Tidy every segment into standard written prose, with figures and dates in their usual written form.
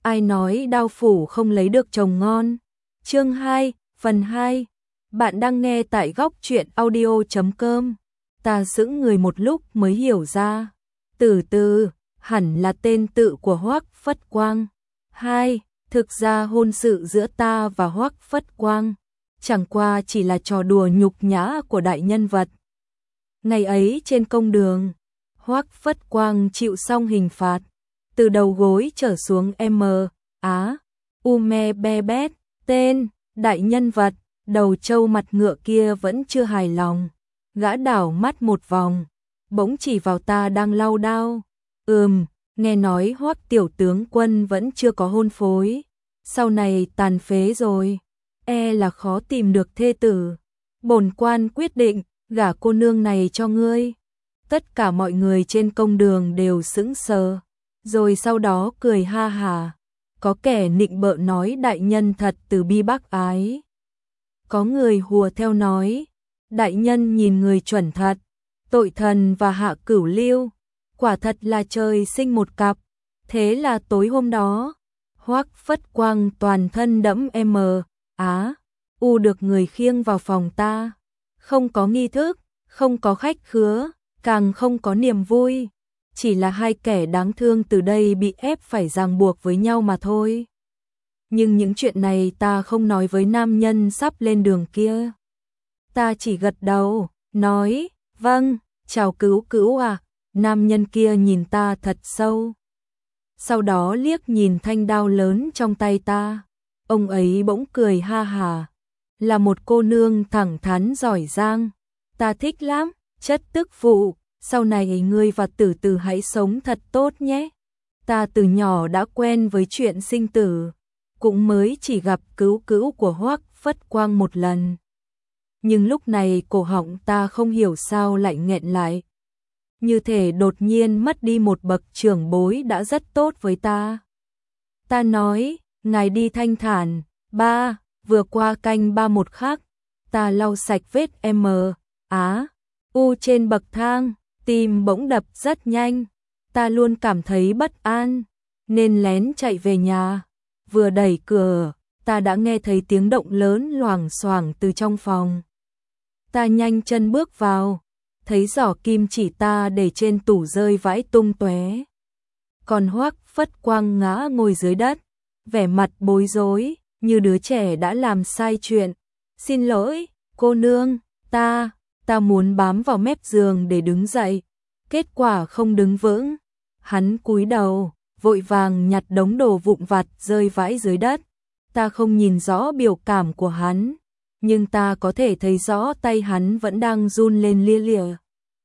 Ai nói đao phủ không lấy được chồng ngon? Chương 2, phần 2. Bạn đang nghe tại góc truyện audio.com. Ta sững người một lúc mới hiểu ra. Từ từ, hẳn là tên tự của Hoắc Phất Quang. 2. Thực ra hôn sự giữa ta và Hoắc Phất Quang chẳng qua chỉ là trò đùa nhục nhã của đại nhân vật. Ngày ấy trên công đường, Hoắc Phất Quang chịu xong hình phạt, từ đầu gối trở xuống Ume Be Bét, tên đại nhân vật, đầu trâu mặt ngựa kia vẫn chưa hài lòng. Gã đảo mắt một vòng, bỗng chỉ vào ta đang lau đao. Nghe nói Hoắc tiểu tướng quân vẫn chưa có hôn phối, sau này tàn phế rồi, là khó tìm được thê tử. Bổn quan quyết định gả cô nương này cho ngươi. Tất cả mọi người trên công đường đều sững sờ, rồi sau đó cười ha hả. Có kẻ nịnh bợ nói đại nhân thật từ bi bác ái. Có người hùa theo nói, đại nhân nhìn người chuẩn thật, tội thần và Hạ Cửu Lưu, quả thật là trời sinh một cặp. Thế là tối hôm đó, Hoắc Phất Quang toàn thân đẫm được người khiêng vào phòng ta. Không có nghi thức, không có khách khứa, càng không có niềm vui. Chỉ là hai kẻ đáng thương từ đây bị ép phải ràng buộc với nhau mà thôi. Nhưng những chuyện này ta không nói với nam nhân sắp lên đường kia. Ta chỉ gật đầu, nói, vâng, chào cứu cứu à. Nam nhân kia nhìn ta thật sâu. Sau đó liếc nhìn thanh đao lớn trong tay ta. Ông ấy bỗng cười ha hả. Là một cô nương thẳng thắn giỏi giang. Ta thích lắm, chất tức phụ. Sau này ngươi và Tử Tử hãy sống thật tốt nhé. Ta từ nhỏ đã quen với chuyện sinh tử, cũng mới chỉ gặp cứu cứu của Hoắc Phất Quang một lần. Nhưng lúc này cổ họng ta không hiểu sao lại nghẹn lại. Như thể đột nhiên mất đi một bậc trưởng bối đã rất tốt với ta. Ta nói, ngài đi thanh thản. Ba, vừa qua canh 3 một khắc, ta lau sạch vết trên bậc thang. Tim bỗng đập rất nhanh, ta luôn cảm thấy bất an, nên lén chạy về nhà. Vừa đẩy cửa, ta đã nghe thấy tiếng động lớn loảng xoảng từ trong phòng. Ta nhanh chân bước vào, thấy giỏ kim chỉ ta để trên tủ rơi vãi tung tóe. Còn Hoắc Phất Quang ngã ngồi dưới đất, vẻ mặt bối rối, như đứa trẻ đã làm sai chuyện. Xin lỗi, cô nương, ta muốn bám vào mép giường để đứng dậy, kết quả không đứng vững. Hắn cúi đầu, vội vàng nhặt đống đồ vụn vặt rơi vãi dưới đất. Ta không nhìn rõ biểu cảm của hắn, nhưng ta có thể thấy rõ tay hắn vẫn đang run lên lia lịa.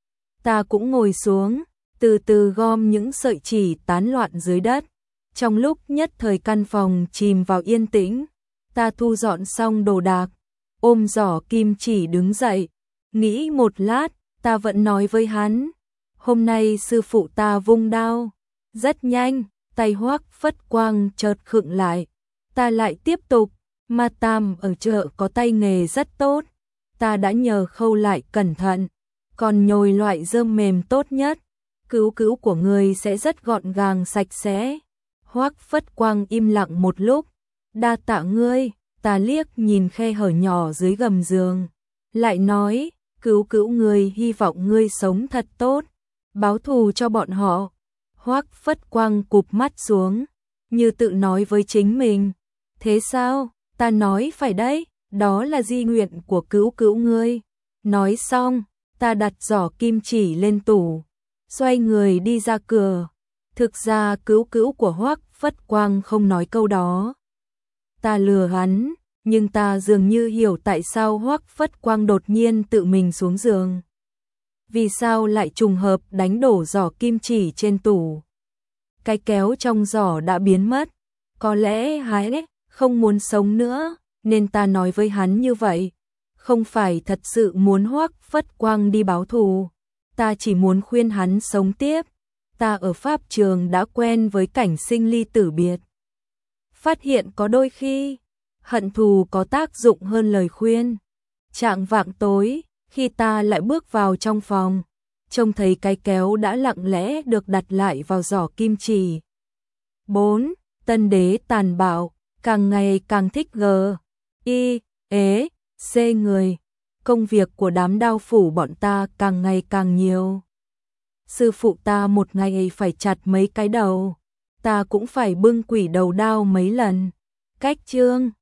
Ta cũng ngồi xuống, từ từ gom những sợi chỉ tán loạn dưới đất. Trong lúc nhất thời căn phòng chìm vào yên tĩnh, ta thu dọn xong đồ đạc, ôm giỏ kim chỉ đứng dậy. Nghĩ một lát, ta vẫn nói với hắn, hôm nay sư phụ ta vung đao. Rất nhanh, tay Hoắc Phất Quang chợt khựng lại. Ta lại tiếp tục, Ma Tam ở chợ có tay nghề rất tốt. Ta đã nhờ khâu lại cẩn thận, còn nhồi loại rơm mềm tốt nhất. Cứu cứu của người sẽ rất gọn gàng sạch sẽ. Hoắc Phất Quang im lặng một lúc. Đa tạ ngươi. Ta liếc nhìn khe hở nhỏ dưới gầm giường, lại nói, cứu cứu ngươi hy vọng ngươi sống thật tốt, báo thù cho bọn họ. Hoắc Phất Quang cụp mắt xuống, như tự nói với chính mình. Thế sao? Ta nói phải đấy, đó là di nguyện của cứu cứu ngươi. Nói xong, ta đặt giỏ kim chỉ lên tủ, xoay người đi ra cửa. Thực ra cứu cứu của Hoắc Phất Quang không nói câu đó. Ta lừa hắn, nhưng ta dường như hiểu tại sao Hoắc Phất Quang đột nhiên tự mình xuống giường. Vì sao lại trùng hợp đánh đổ giỏ kim chỉ trên tủ. Cái kéo trong giỏ đã biến mất. Có lẽ hắn không muốn sống nữa, nên ta nói với hắn như vậy. Không phải thật sự muốn Hoắc Phất Quang đi báo thù. Ta chỉ muốn khuyên hắn sống tiếp. Ta ở pháp trường đã quen với cảnh sinh ly tử biệt. Phát hiện có đôi khi hận thù có tác dụng hơn lời khuyên. Chạng vạng tối, khi ta lại bước vào trong phòng, trông thấy cái kéo đã lặng lẽ được đặt lại vào giỏ kim chỉ. 4. Tân đế tàn bạo, càng ngày càng thích C người. Công việc của đám đao phủ bọn ta càng ngày càng nhiều. Sư phụ ta một ngày phải chặt mấy cái đầu, ta cũng phải bưng quỷ đầu đao mấy lần. Cách chương